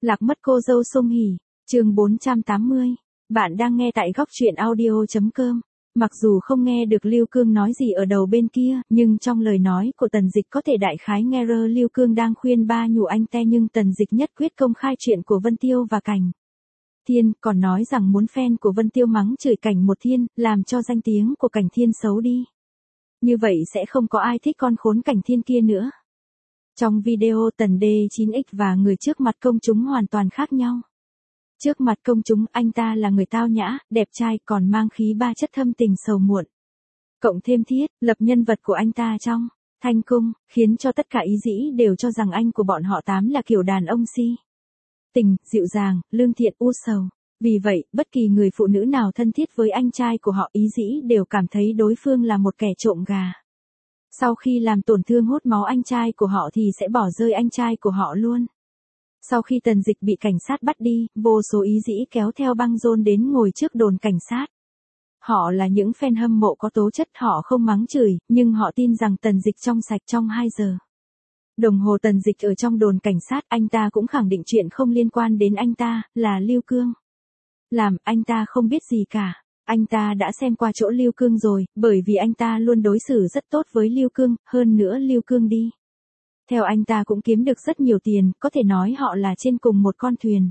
Lạc mất cô dâu Song Hỷ, chương 480. Bạn đang nghe tại góc truyện audio.com. Mặc dù không nghe được Lưu Cương nói gì ở đầu bên kia, nhưng trong lời nói của Tần Dịch có thể đại khái nghe rơ Lưu Cương đang khuyên ba nhủ anh te, nhưng Tần Dịch nhất quyết công khai chuyện của Vân Tiêu và Cảnh Thiên, còn nói rằng muốn fan của Vân Tiêu mắng chửi Cảnh Một Thiên, làm cho danh tiếng của Cảnh Thiên xấu đi. Như vậy sẽ không có ai thích con khốn Cảnh Thiên kia nữa. Trong video Tần D9X và người trước mặt công chúng hoàn toàn khác nhau. Trước mặt công chúng, anh ta là người tao nhã, đẹp trai, còn mang khí ba chất thâm tình sầu muộn. Cộng thêm thiết lập nhân vật của anh ta trong Thanh Cung, khiến cho tất cả ý dĩ đều cho rằng anh của bọn họ tám là kiểu đàn ông si tình, dịu dàng, lương thiện, u sầu. Vì vậy, bất kỳ người phụ nữ nào thân thiết với anh trai của họ ý dĩ đều cảm thấy đối phương là một kẻ trộm gà. Sau khi làm tổn thương hút máu anh trai của họ thì sẽ bỏ rơi anh trai của họ luôn. Sau khi Tần Dịch bị cảnh sát bắt đi, vô số ý dĩ kéo theo băng rôn đến ngồi trước đồn cảnh sát. Họ là những fan hâm mộ có tố chất, họ không mắng chửi, nhưng họ tin rằng Tần Dịch trong sạch. Trong 2 giờ đồng hồ Tần Dịch ở trong đồn cảnh sát, anh ta cũng khẳng định chuyện không liên quan đến anh ta, là Lưu Cương làm, anh ta không biết gì cả. Anh ta đã xem qua chỗ Lưu Cương rồi, bởi vì anh ta luôn đối xử rất tốt với Lưu Cương, hơn nữa Lưu Cương đi theo anh ta cũng kiếm được rất nhiều tiền, có thể nói họ là trên cùng một con thuyền.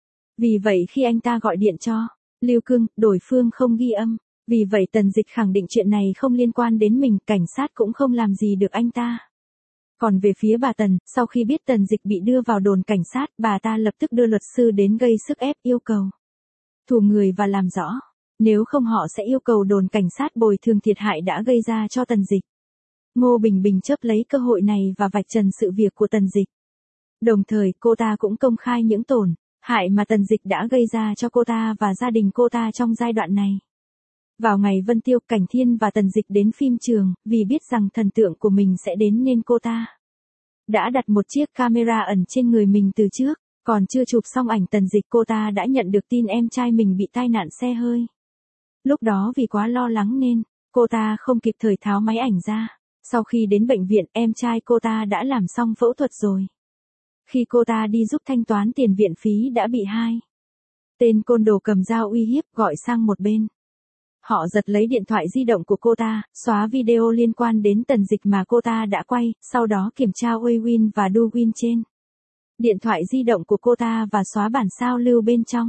Vì vậy khi anh ta gọi điện cho Lưu Cương, đối phương không ghi âm. Vì vậy Tần Dịch khẳng định chuyện này không liên quan đến mình, cảnh sát cũng không làm gì được anh ta. Còn về phía bà Tần, sau khi biết Tần Dịch bị đưa vào đồn cảnh sát, bà ta lập tức đưa luật sư đến gây sức ép, yêu cầu thù người và làm rõ. Nếu không họ sẽ yêu cầu đồn cảnh sát bồi thường thiệt hại đã gây ra cho Tần Dịch. Ngô Bình Bình chớp lấy cơ hội này và vạch trần sự việc của Tần Dịch. Đồng thời cô ta cũng công khai những tổn hại mà Tần Dịch đã gây ra cho cô ta và gia đình cô ta trong giai đoạn này. Vào ngày Vân Tiêu, Cảnh Thiên và Tần Dịch đến phim trường, vì biết rằng thần tượng của mình sẽ đến nên cô ta đã đặt một chiếc camera ẩn trên người mình từ trước. Còn chưa chụp xong ảnh Tần Dịch, cô ta đã nhận được tin em trai mình bị tai nạn xe hơi. Lúc đó vì quá lo lắng nên cô ta không kịp thời tháo máy ảnh ra. Sau khi đến bệnh viện, em trai cô ta đã làm xong phẫu thuật rồi. Khi cô ta đi giúp thanh toán tiền viện phí đã bị hai tên côn đồ cầm dao uy hiếp, gọi sang một bên. Họ giật lấy điện thoại di động của cô ta, xóa video liên quan đến Tần Dịch mà cô ta đã quay, sau đó kiểm tra Wewin và Duwin trên điện thoại di động của cô ta và xóa bản sao lưu bên trong.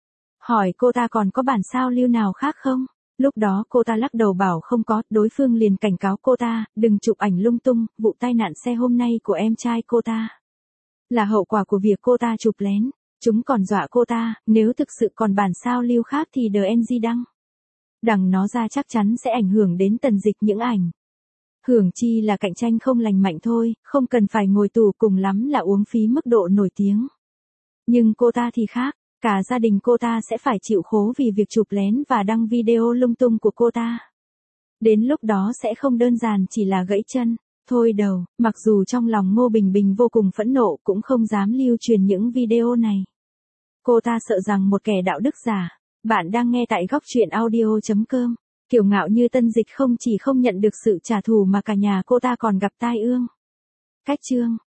Hỏi cô ta còn có bản sao lưu nào khác không? Lúc đó cô ta lắc đầu bảo không có, đối phương liền cảnh cáo cô ta, đừng chụp ảnh lung tung, vụ tai nạn xe hôm nay của em trai cô ta là hậu quả của việc cô ta chụp lén. Chúng còn dọa cô ta, nếu thực sự còn bản sao lưu khác thì DNG đăng nó ra chắc chắn sẽ ảnh hưởng đến Tần Dịch. Những ảnh hưởng chi là cạnh tranh không lành mạnh thôi, không cần phải ngồi tù, cùng lắm là uống phí mức độ nổi tiếng. Nhưng cô ta thì khác, cả gia đình cô ta sẽ phải chịu khổ vì việc chụp lén và đăng video lung tung của cô ta. Đến lúc đó sẽ không đơn giản chỉ là gãy chân thôi đâu. Mặc dù trong lòng Ngô Bình Bình vô cùng phẫn nộ, cũng không dám lưu truyền những video này. Cô ta sợ rằng một kẻ đạo đức giả. Bạn đang nghe tại góc truyện audio.com. Kiêu ngạo như Tần Dịch không chỉ không nhận được sự trả thù mà cả nhà cô ta còn gặp tai ương. Cách chương